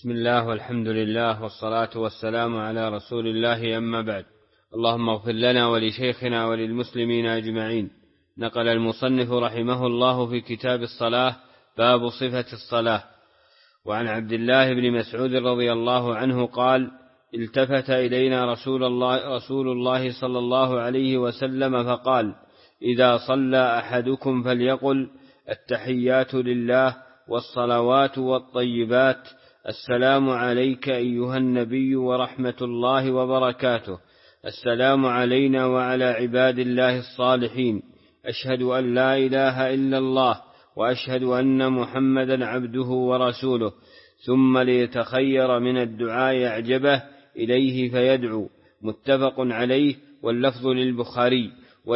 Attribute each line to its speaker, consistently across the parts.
Speaker 1: بسم الله والحمد لله والصلاة والسلام على رسول الله، أما بعد. اللهم اغفر لنا ولشيخنا وللمسلمين أجمعين. نقل المصنف رحمه الله في كتاب الصلاة باب صفة الصلاة. وعن عبد الله بن مسعود رضي الله عنه قال: التفت إلينا رسول الله صلى الله عليه وسلم فقال: إذا صلى أحدكم فليقل: التحيات لله والصلوات والطيبات، السلام عليك أيها النبي ورحمة الله وبركاته، السلام علينا وعلى عباد الله الصالحين، أشهد أن لا إله إلا الله وأشهد أن محمدا عبده ورسوله، ثم ليتخير من الدعاء أعجبه إليه فيدعو. متفق عليه، واللفظ للبخاري.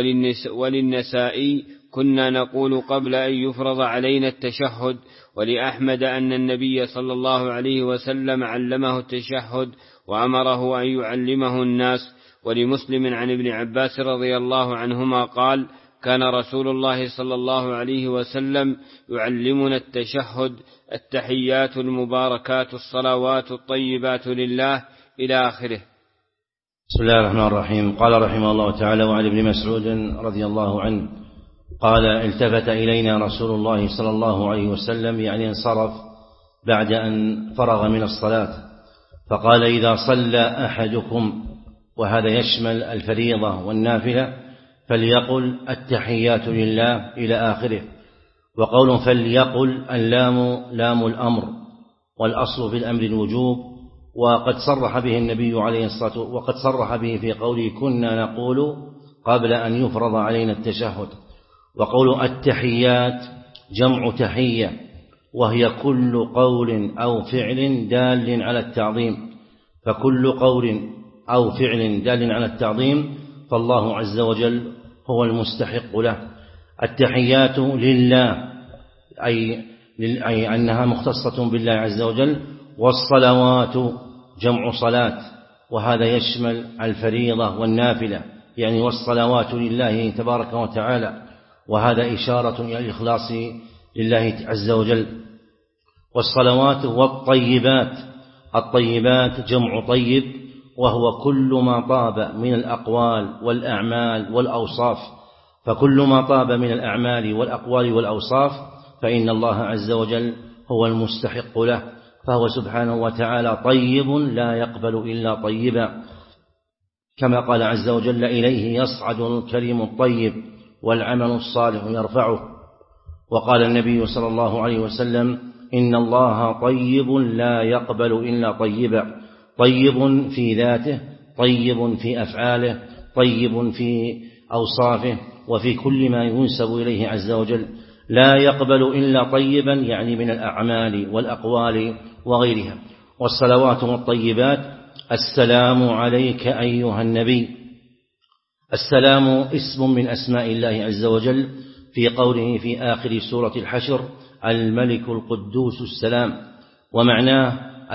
Speaker 1: وللنسائي: كنا نقول قبل أن يفرض علينا التشهد. ولأحمد أن النبي صلى الله عليه وسلم علمه التشهد وأمره أن يعلمه الناس. ولمسلم عن ابن عباس رضي الله عنهما قال: كان رسول الله صلى الله عليه وسلم يعلمنا التشهد: التحيات المباركات الصلوات الطيبات لله، إلى آخره.
Speaker 2: بسم الله الرحمن الرحيم. قال رحمه الله تعالى: وعن ابن مسعود رضي الله عنه قال: التفت إلينا رسول الله صلى الله عليه وسلم، يعني انصرف بعد أن فرغ من الصلاة، فقال: إذا صلى أحدكم، وهذا يشمل الفريضة والنافلة، فليقل: التحيات لله، إلى آخره. وقول فليقل اللام لام الأمر، والأصل في الأمر الوجوب، وقد صرح به النبي عليه الصلاة والسلام، وقد صرح به في قوله: كنا نقول قبل أن يفرض علينا التشهد. وقول التحيات جمع تحية، وهي كل قول أو فعل دال على التعظيم، فكل قول أو فعل دال على التعظيم فالله عز وجل هو المستحق له. التحيات لله أي أنها مختصة بالله عز وجل. والصلوات جمع صلاة، وهذا يشمل الفريضة والنافلة، يعني والصلوات لله تبارك وتعالى، وهذا إشارة إلى الإخلاص لله عز وجل. والصلوات والطيبات، الطيبات جمع طيب، وهو كل ما طاب من الأقوال والأعمال والأوصاف، فكل ما طاب من الأعمال والأقوال والأوصاف فإن الله عز وجل هو المستحق له، فهو سبحانه وتعالى طيب لا يقبل إلا طيبا، كما قال عز وجل: إليه يصعد الكلم الطيب والعمل الصالح يرفعه. وقال النبي صلى الله عليه وسلم: إن الله طيب لا يقبل إلا طيبا، طيب في ذاته، طيب في أفعاله، طيب في أوصافه، وفي كل ما ينسب إليه عز وجل. لا يقبل إلا طيبا، يعني من الأعمال والأقوال وغيرها. والصلوات والطيبات: السلام عليك أيها النبي. السلام اسم من أسماء الله عز وجل، في قوله في آخر سورة الحشر: الملك القدوس السلام، ومعناه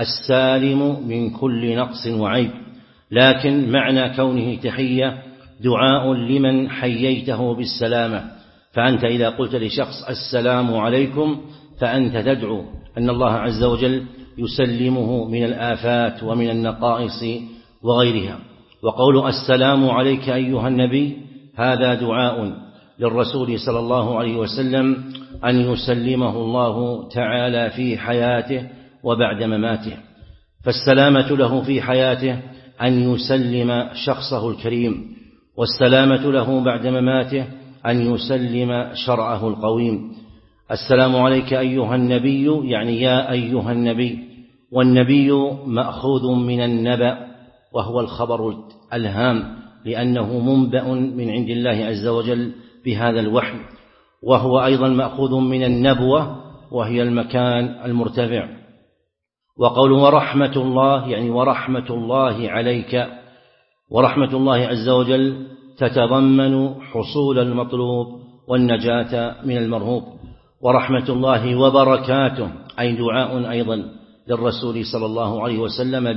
Speaker 2: السالم من كل نقص وعيب. لكن معنى كونه تحية دعاء لمن حييته بالسلامة، فأنت إذا قلت لشخص السلام عليكم فأنت تدعو أن الله عز وجل يسلمه من الآفات ومن النقائص وغيرها. وقول السلام عليك أيها النبي هذا دعاء للرسول صلى الله عليه وسلم أن يسلمه الله تعالى في حياته وبعد مماته. فالسلامة له في حياته أن يسلم شخصه الكريم، والسلامة له بعد مماته أن يسلم شرعه القويم. السلام عليك أيها النبي، يعني يا أيها النبي. والنبي مأخوذ من النبأ، وهو الخبر الهام، لأنه منبأ من عند الله عز وجل بهذا الوحي. وهو أيضا مأخوذ من النبوة، وهي المكان المرتفع. وقول ورحمة الله، يعني ورحمة الله عليك. ورحمة الله عز وجل تتضمن حصول المطلوب والنجاة من المرهوب. ورحمة الله وبركاته أي دعاء أيضا للرسول صلى الله عليه وسلم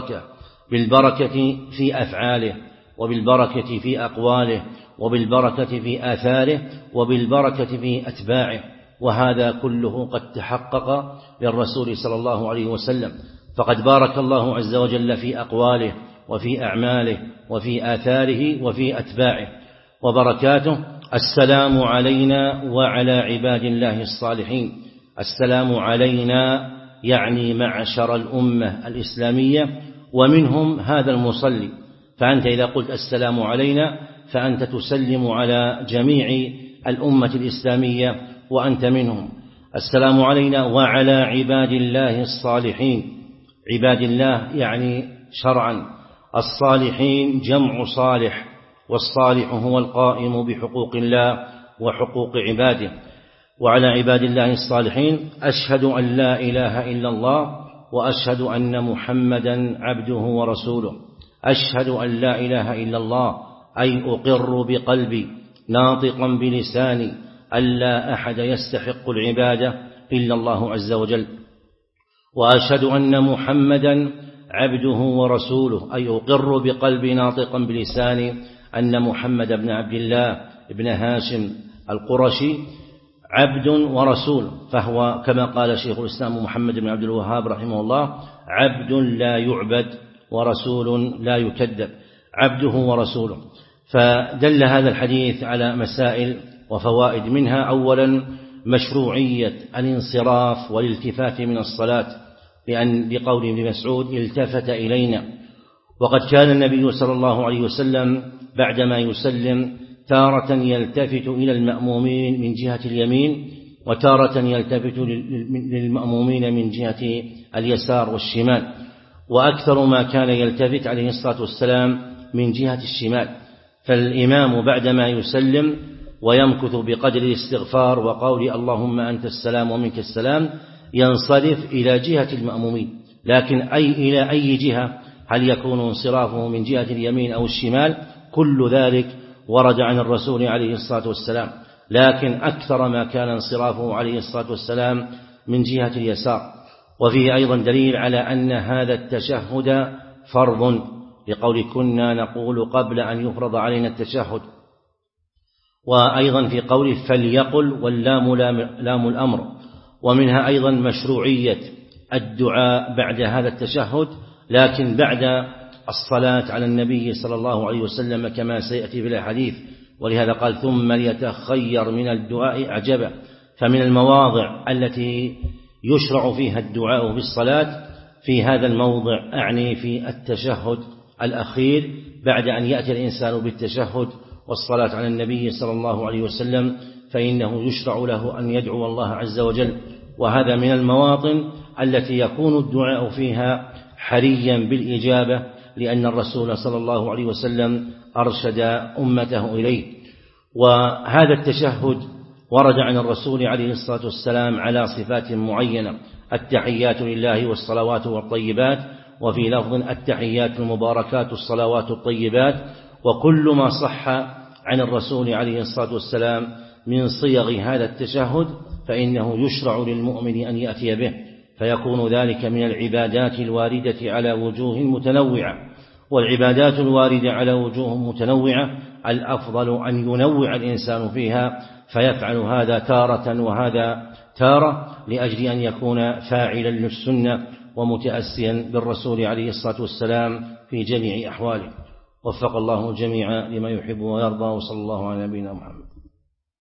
Speaker 2: بالبركة في أفعاله، وبالبركة في أقواله، وبالبركة في آثاره، وبالبركة في أتباعه. وهذا كله قد تحقق للرسول صلى الله عليه وسلم، فقد بارك الله عز وجل في أقواله وفي أعماله وفي آثاره وفي أتباعه. وبركاته: السلام علينا وعلى عباد الله الصالحين. السلام علينا يعني معشر الأمة الإسلامية، ومنهم هذا المصلي، فأنت إذا قلت السلام علينا فأنت تسلم على جميع الأمة الإسلامية وأنت منهم. السلام علينا وعلى عباد الله الصالحين. عباد الله يعني شرعا، الصالحين جمع صالح، والصالح هو القائم بحقوق الله وحقوق عباده. وعلى عباد الله الصالحين أشهد أن لا إله إلا الله وأشهد أن محمدا عبده ورسوله. أشهد أن لا إله إلا الله أي أقر بقلبي ناطقا بلساني أن لا أحد يستحق العبادة إلا الله عز وجل. وأشهد أن محمدا عبده ورسوله أي أقر بقلبي ناطقا بلساني أن محمد بن عبد الله بن هاشم القرشي عبد ورسول، فهو كما قال شيخ الإسلام محمد بن عبد الوهاب رحمه الله: عبد لا يعبد ورسول لا يكذب، عبده ورسوله. فدل هذا الحديث على مسائل وفوائد، منها أولا مشروعية الانصراف والالتفات من الصلاة، لقول ابن مسعود: التفت إلينا. وقد كان النبي صلى الله عليه وسلم بعدما يسلم تارة يلتفت إلى المأمومين من جهة اليمين، وتارة يلتفت للمأمومين من جهة اليسار والشمال، وأكثر ما كان يلتفت عليه الصلاة والسلام من جهة الشمال. فالإمام بعدما يسلم ويمكث بقدر الاستغفار وقول اللهم أنت السلام ومنك السلام ينصرف إلى جهة المأمومين، لكن إلى أي جهة؟ هل يكون انصرافه من جهة اليمين أو الشمال؟ كل ذلك ورد عن الرسول عليه الصلاة والسلام، لكن أكثر ما كان انصرافه عليه الصلاة والسلام من جهة اليسار. وفيه أيضا دليل على أن هذا التشهد فرض، لقول كنا نقول قبل أن يفرض علينا التشهد. وأيضا في قوله فليقل، واللام لام الأمر. ومنها أيضا مشروعية الدعاء بعد هذا التشهد، لكن بعد الصلاة على النبي صلى الله عليه وسلم كما سيأتي في الحديث، ولهذا قال ثم ليتخير من الدعاء أعجبه. فمن المواضع التي يشرع فيها الدعاء بالصلاة في هذا الموضع، أعني في التشهد الأخير بعد أن يأتي الإنسان بالتشهد والصلاة على النبي صلى الله عليه وسلم، فإنه يشرع له أن يدعو الله عز وجل. وهذا من المواطن التي يكون الدعاء فيها حريا بالإجابة، لأن الرسول صلى الله عليه وسلم أرشد أمته إليه. وهذا التشهد ورد عن الرسول عليه الصلاة والسلام على صفات معينة: التحيات لله والصلوات والطيبات، وفي لفظ التحيات المباركات الصلوات الطيبات. وكل ما صح عن الرسول عليه الصلاة والسلام من صيغ هذا التشهد فإنه يشرع للمؤمن أن يأتي به، فيكون ذلك من العبادات الواردة على وجوه متنوعة. والعبادات الواردة على وجوه متنوعة الأفضل أن ينوع الإنسان فيها، فيفعل هذا تارة وهذا تارة، لأجل أن يكون فاعلا للسنة ومتأسيا بالرسول عليه الصلاة والسلام في جميع أحواله. وفق الله الجميع لما يحب ويرضى، وصلى الله على نبينا محمد.